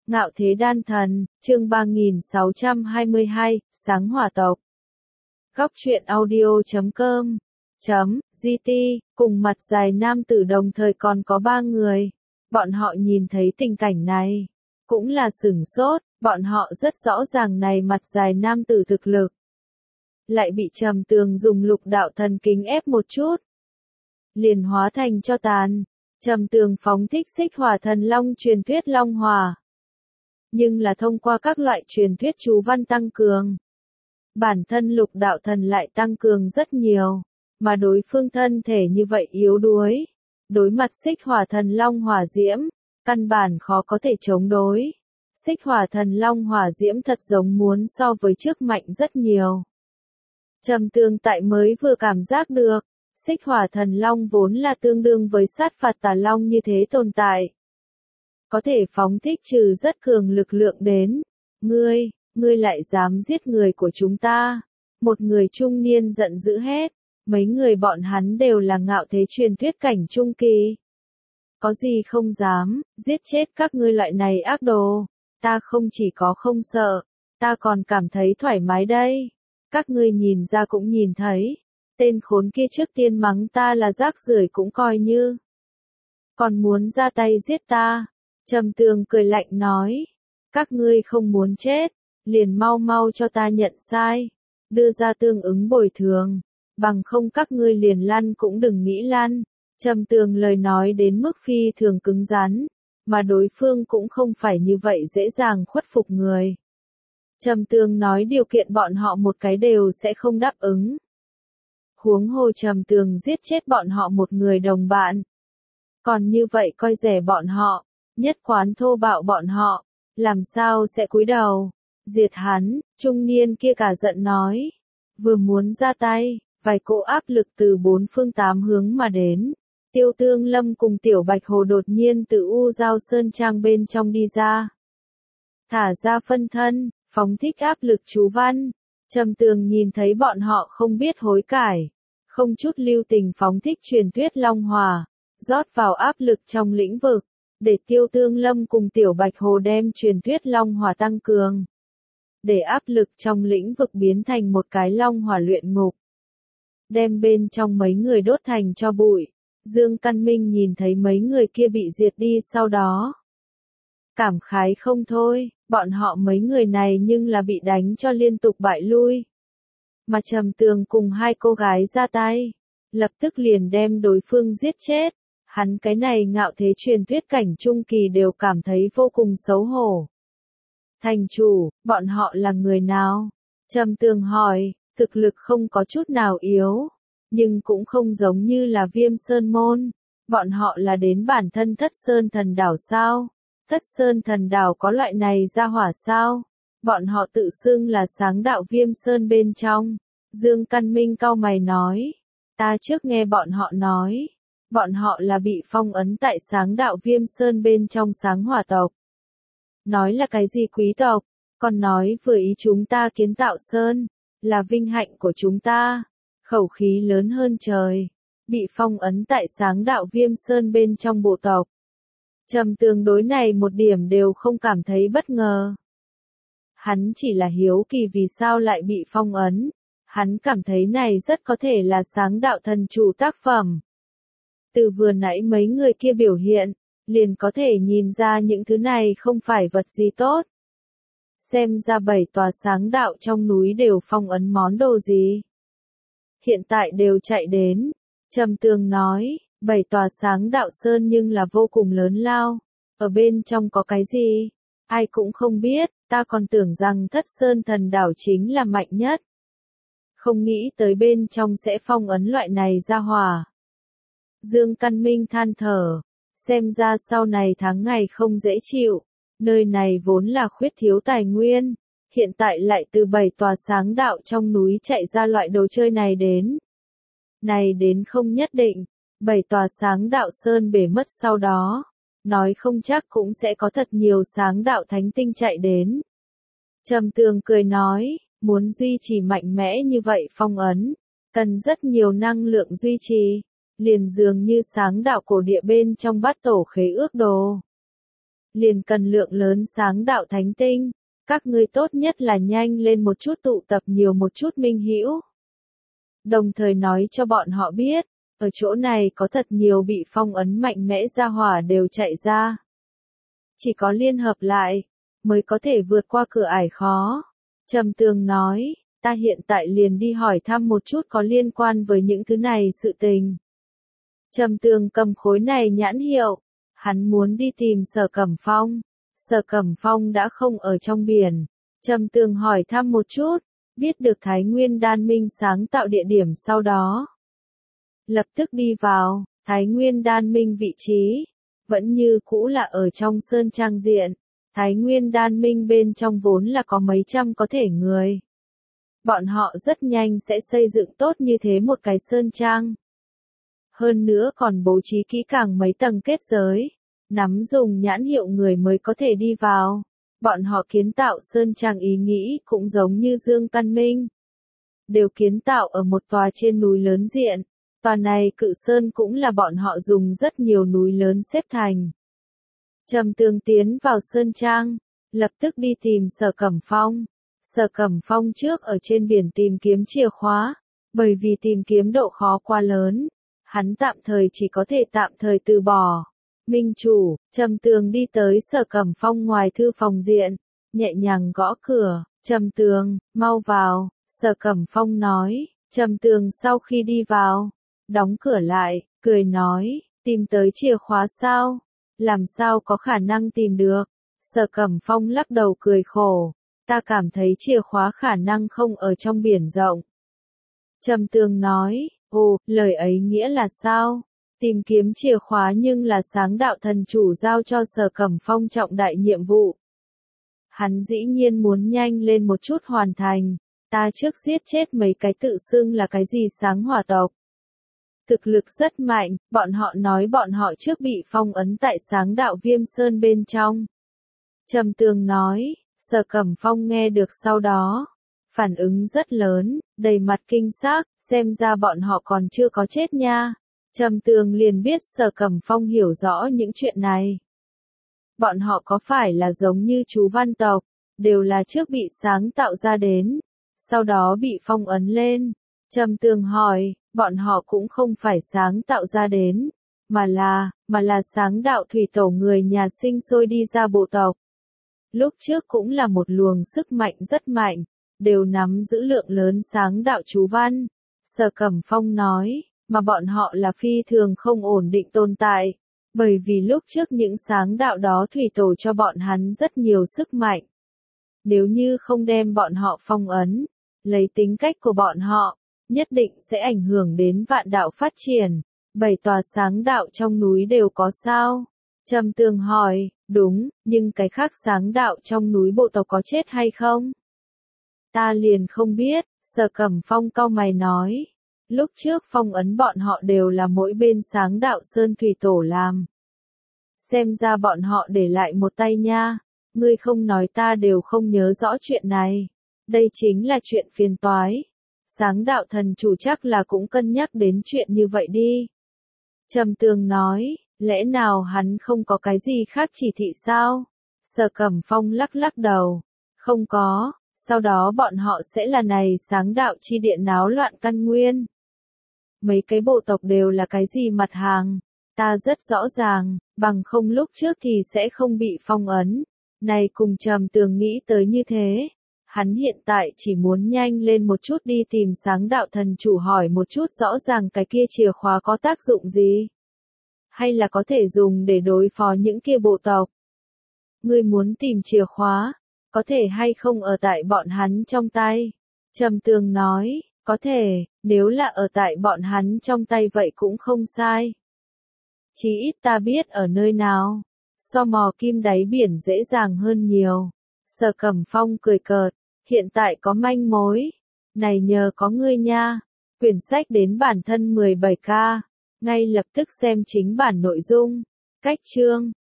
Ngạo Thế Đan Thần, chương 3622, Sáng Hỏa Tộc. Góc truyện audio.com .gt, cùng mặt dài nam tử đồng thời còn có 3 người. Bọn họ nhìn thấy tình cảnh này, cũng là sửng sốt, bọn họ rất rõ ràng này mặt dài nam tử thực lực. Lại bị Trầm Tường dùng lục đạo thần kính ép một chút, liền hóa thành cho tàn. Trầm Tường phóng thích xích hỏa thần long truyền thuyết long hỏa, nhưng là thông qua các loại truyền thuyết chú văn tăng cường. Bản thân lục đạo thần lại tăng cường rất nhiều, mà đối phương thân thể như vậy yếu đuối. Đối mặt xích hỏa thần long hỏa diễm, căn bản khó có thể chống đối. Xích hỏa thần long hỏa diễm thật giống muốn so với trước mạnh rất nhiều. Trầm Tường tại mới vừa cảm giác được, xích hỏa thần long vốn là tương đương với sát phạt tà long như thế tồn tại. Có thể phóng thích trừ rất cường lực lượng đến. Ngươi lại dám giết người của chúng ta. Một người trung niên giận dữ hét. Mấy người bọn hắn đều là ngạo thế truyền thuyết cảnh trung kỳ. Có gì không dám, giết chết các ngươi loại này ác đồ. Ta không chỉ có không sợ, ta còn cảm thấy thoải mái đây. Các ngươi nhìn ra cũng nhìn thấy. Tên khốn kia trước tiên mắng ta là rác rưởi cũng coi như. Còn muốn ra tay giết ta. Trầm Tường cười lạnh nói. Các ngươi không muốn chết, liền mau mau cho ta nhận sai. Đưa ra tương ứng bồi thường. Bằng không các ngươi liền lăn cũng đừng nghĩ lăn. Trầm Tường lời nói đến mức phi thường cứng rắn, mà đối phương cũng không phải như vậy dễ dàng khuất phục người. Trầm Tường nói điều kiện bọn họ một cái đều sẽ không đáp ứng. Huống hồ Trầm Tường giết chết bọn họ một người đồng bạn. Còn như vậy coi rẻ bọn họ, nhất quán thô bạo bọn họ, làm sao sẽ cúi đầu, diệt hắn. Trung niên kia cả giận nói. Vừa muốn ra tay, vài cỗ áp lực từ 4 phương 8 hướng mà đến. Tiêu Tương Lâm cùng Tiểu Bạch Hồ đột nhiên từ U Giao Sơn Trang bên trong đi ra. Thả ra phân thân, phóng thích áp lực chú văn. Trầm Tường nhìn thấy bọn họ không biết hối cải, không chút lưu tình phóng thích truyền thuyết long hỏa, rót vào áp lực trong lĩnh vực, để Tiêu Tương Lâm cùng Tiểu Bạch Hồ đem truyền thuyết long hỏa tăng cường. Để áp lực trong lĩnh vực biến thành một cái long hỏa luyện ngục. Đem bên trong mấy người đốt thành cho bụi. Dương Căn Minh nhìn thấy mấy người kia bị diệt đi sau đó. Cảm khái không thôi, bọn họ mấy người này nhưng là bị đánh cho liên tục bại lui. Mà Trầm Tường cùng 2 cô gái ra tay, lập tức liền đem đối phương giết chết. Hắn cái này ngạo thế truyền thuyết cảnh trung kỳ đều cảm thấy vô cùng xấu hổ. Thành chủ, bọn họ là người nào? Trầm Tường hỏi, thực lực không có chút nào yếu, nhưng cũng không giống như là Viêm Sơn Môn. Bọn họ là đến bản thân Thất Sơn Thần Đảo sao? Thất Sơn Thần Đảo có loại này ra hỏa sao? Bọn họ tự xưng là sáng đạo Viêm Sơn bên trong. Dương Căn Minh cau mày nói. Ta trước nghe bọn họ nói. Bọn họ là bị phong ấn tại sáng đạo Viêm Sơn bên trong sáng hỏa tộc. Nói là cái gì quý tộc, còn nói vừa ý chúng ta kiến tạo Sơn, là vinh hạnh của chúng ta. Khẩu khí lớn hơn trời, bị phong ấn tại sáng đạo Viêm Sơn bên trong bộ tộc. Trầm Tường đối này một điểm đều không cảm thấy bất ngờ. Hắn chỉ là hiếu kỳ vì sao lại bị phong ấn. Hắn cảm thấy này rất có thể là sáng đạo thần chủ tác phẩm. Từ vừa nãy mấy người kia biểu hiện, liền có thể nhìn ra những thứ này không phải vật gì tốt. Xem ra 7 tòa sáng đạo trong núi đều phong ấn món đồ gì. Hiện tại đều chạy đến. Trầm Tường nói, 7 tòa sáng đạo sơn nhưng là vô cùng lớn lao. Ở bên trong có cái gì? Ai cũng không biết, ta còn tưởng rằng Thất Sơn Thần Đảo chính là mạnh nhất. Không nghĩ tới bên trong sẽ phong ấn loại này ra hỏa. Dương Căn Minh than thở. Xem ra sau này tháng ngày không dễ chịu. Nơi này vốn là khuyết thiếu tài nguyên. Hiện tại lại từ 7 tòa sáng đạo trong núi chạy ra loại đồ chơi này đến. Này đến không nhất định. 7 tòa sáng đạo sơn bể mất sau đó. Nói không chắc cũng sẽ có thật nhiều sáng đạo thánh tinh chạy đến. Trầm Tường cười nói. Muốn duy trì mạnh mẽ như vậy phong ấn. Cần rất nhiều năng lượng duy trì. Liền dường như sáng đạo cổ địa bên trong bát tổ khế ước đồ. liền cần lượng lớn sáng đạo thánh tinh. Các ngươi tốt nhất là nhanh lên một chút tụ tập nhiều một chút minh hữu. Đồng thời nói cho bọn họ biết, ở chỗ này có thật nhiều bị phong ấn mạnh mẽ ra hỏa đều chạy ra. Chỉ có liên hợp lại, mới có thể vượt qua cửa ải khó. Trầm Tường nói, ta hiện tại liền đi hỏi thăm một chút có liên quan với những thứ này sự tình. Trầm Tường cầm khối này nhãn hiệu, hắn muốn đi tìm Sở Cẩm Phong. Sở Cẩm Phong đã không ở trong biển. Trầm Tường hỏi thăm một chút, biết được Thái Nguyên Đan Minh sáng tạo địa điểm sau đó. Lập tức đi vào, Thái Nguyên Đan Minh vị trí, vẫn như cũ là ở trong sơn trang diện. Thái Nguyên Đan Minh bên trong vốn là có mấy trăm có thể người. Bọn họ rất nhanh sẽ xây dựng tốt như thế một cái sơn trang. Hơn nữa còn bố trí kỹ càng mấy tầng kết giới, nắm dùng nhãn hiệu người mới có thể đi vào. Bọn họ kiến tạo sơn trang ý nghĩ cũng giống như Dương Căn Minh. Đều kiến tạo ở một tòa trên núi lớn diện. Tòa này cự sơn cũng là bọn họ dùng rất nhiều núi lớn xếp thành. Trầm Tường tiến vào sơn trang, lập tức đi tìm Sở Cẩm Phong. Sở Cẩm Phong trước ở trên biển tìm kiếm chìa khóa, bởi vì tìm kiếm độ khó quá lớn, hắn tạm thời chỉ có thể tạm thời từ bỏ. Minh chủ, Trầm Tường đi tới Sở Cẩm Phong ngoài thư phòng diện, nhẹ nhàng gõ cửa. Trầm Tường, mau vào, Sở Cẩm Phong nói. Trầm Tường sau khi đi vào, đóng cửa lại, cười nói, tìm tới chìa khóa sao? Làm sao có khả năng tìm được? Sở Cẩm Phong lắc đầu cười khổ, ta cảm thấy chìa khóa khả năng không ở trong biển rộng. Trầm Tường nói, ồ, lời ấy nghĩa là sao? Tìm kiếm chìa khóa nhưng là sáng đạo thần chủ giao cho Sở Cẩm Phong trọng đại nhiệm vụ. Hắn dĩ nhiên muốn nhanh lên một chút hoàn thành, ta trước giết chết mấy cái tự xưng là cái gì sáng hỏa tộc. Thực lực rất mạnh, bọn họ nói bọn họ trước bị phong ấn tại sáng đạo Viêm Sơn bên trong. Trầm Tường nói, Sở Cẩm Phong nghe được sau đó. Phản ứng rất lớn, đầy mặt kinh xác, xem ra bọn họ còn chưa có chết nha. Trầm Tường liền biết Sở Cẩm Phong hiểu rõ những chuyện này. Bọn họ có phải là giống như chú Văn tộc, đều là trước bị sáng tạo ra đến, sau đó bị phong ấn lên. Trầm Tường hỏi, bọn họ cũng không phải sáng tạo ra đến, mà là sáng đạo thủy tổ người nhà sinh sôi đi ra bộ tộc. Lúc trước cũng là một luồng sức mạnh rất mạnh, đều nắm giữ lượng lớn sáng đạo chú văn. Sở Cẩm Phong nói, mà bọn họ là phi thường không ổn định tồn tại, bởi vì lúc trước những sáng đạo đó thủy tổ cho bọn hắn rất nhiều sức mạnh. Nếu như không đem bọn họ phong ấn, lấy tính cách của bọn họ, nhất định sẽ ảnh hưởng đến vạn đạo phát triển. 7 tòa sáng đạo trong núi đều có sao? Trầm Tường hỏi, đúng, nhưng cái khác sáng đạo trong núi bộ tộc có chết hay không? Ta liền không biết, Sở Cẩm Phong cau mày nói. Lúc trước phong ấn bọn họ đều là mỗi bên sáng đạo Sơn Thủy Tổ làm. Xem ra bọn họ để lại một tay nha, ngươi không nói ta đều không nhớ rõ chuyện này. Đây chính là chuyện phiền toái. Sáng đạo thần chủ chắc là cũng cân nhắc đến chuyện như vậy đi. Trầm Tường nói, lẽ nào hắn không có cái gì khác chỉ thị sao? Sở Cẩm Phong lắc lắc đầu, không có, sau đó bọn họ sẽ là này sáng đạo chi điện náo loạn căn nguyên. Mấy cái bộ tộc đều là cái gì mặt hàng, ta rất rõ ràng, bằng không lúc trước thì sẽ không bị phong ấn. Này cùng Trầm Tường nghĩ tới như thế. Hắn hiện tại chỉ muốn nhanh lên một chút đi tìm sáng đạo thần chủ hỏi một chút rõ ràng cái kia chìa khóa có tác dụng gì. Hay là có thể dùng để đối phó những kia bộ tộc. Ngươi muốn tìm chìa khóa, có thể hay không ở tại bọn hắn trong tay. Trầm Tường nói, có thể, nếu là ở tại bọn hắn trong tay vậy cũng không sai. Chí ít ta biết ở nơi nào, so mò kim đáy biển dễ dàng hơn nhiều. Sở Cẩm Phong cười cợt, hiện tại có manh mối, này nhờ có ngươi nha. Quyển sách đến bản thân 17K, ngay lập tức xem chính bản nội dung. Cách chương